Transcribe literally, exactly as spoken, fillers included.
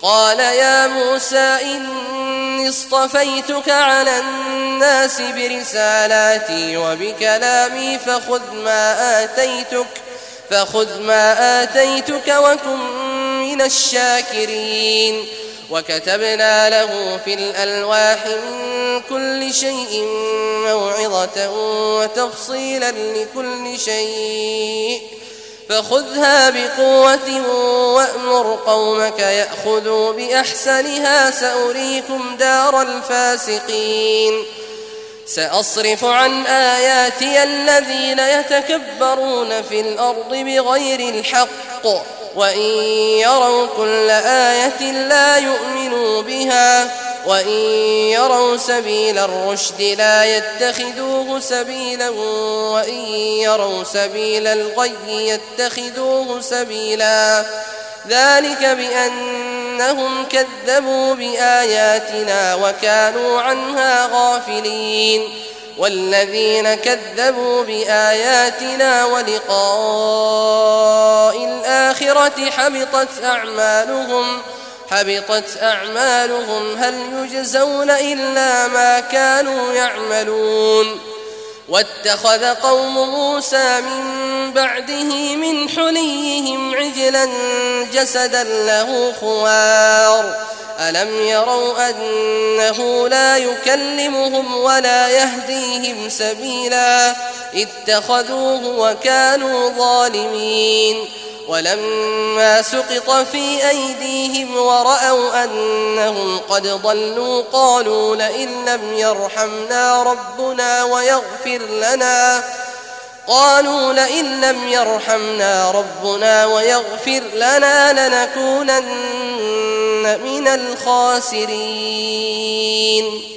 قال يا موسى إني اصطفيتك على الناس برسالاتي وبكلامي فخذ ما آتيتك فخذ ما آتيتك وكن من الشاكرين وكتبنا له في الألواح من كل شيء موعظة وتفصيلا لكل شيء فخذها بقوة وأمر قومك يأخذوا بأحسنها سأريكم دار الفاسقين سأصرف عن آياتي الذين يتكبرون في الأرض بغير الحق وإن يروا كل آية لا يؤمنوا بها وإن يروا سبيل الرشد لا يتخذوه سبيلا وإن يروا سبيل الغي يتخذوه سبيلا ذلك بأنهم كذبوا بآياتنا وكانوا عنها غافلين والذين كذبوا بآياتنا ولقاء الآخرة حبطت أعمالهم حبطت أعمالهم هل يجزون إلا ما كانوا يعملون واتخذ قوم موسى من بعده من حليهم عجلا جسدا له خوار ألم يروا أنه لا يكلمهم ولا يهديهم سبيلا اتخذوه وكانوا ظالمين ولما سقط في أيديهم ورأوا أنهم قد ضلوا قالوا لئن لم يرحمنا ربنا ويغفر لنا قالوا لئن لم يرحمنا ربنا ويغفر لنا لنكونن من الخاسرين